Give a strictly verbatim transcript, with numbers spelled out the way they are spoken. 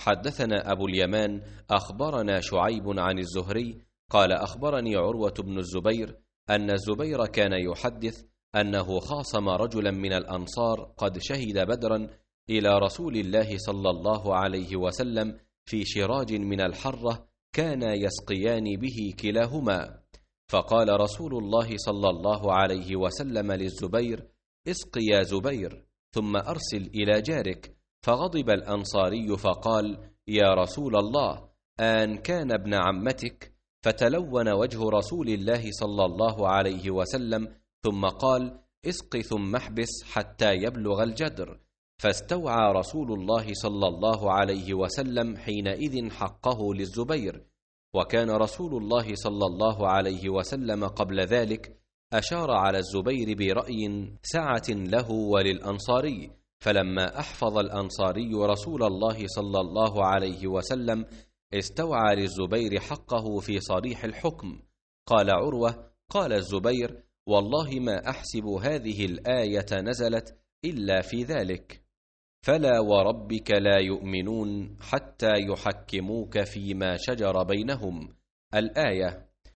حدثنا أبو اليمان أخبرنا شعيب عن الزهري قال أخبرني عروة بن الزبير أن الزبير كان يحدث أنه خاصم رجلا من الأنصار قد شهد بدرا إلى رسول الله صلى الله عليه وسلم في شراج من الحرة كان يسقيان به كلاهما، فقال رسول الله صلى الله عليه وسلم للزبير: اسق يا زبير ثم أرسل إلى جارك. فغضب الأنصاري فقال: يا رسول الله، آن كان ابن عمتك؟ فتلون وجه رسول الله صلى الله عليه وسلم ثم قال: اسق ثم احبس حتى يبلغ الجدر. فاستوعى رسول الله صلى الله عليه وسلم حينئذ حقه للزبير، وكان رسول الله صلى الله عليه وسلم قبل ذلك أشار على الزبير برأي سعة له وللأنصاري، فلما أحفظ الأنصاري رسول الله صلى الله عليه وسلم استوعى للزبير حقه في صريح الحكم. قال عروة: قال الزبير: والله ما أحسب هذه الآية نزلت إلا في ذلك، فلا وربك لا يؤمنون حتى يحكموك فيما شجر بينهم، الآية.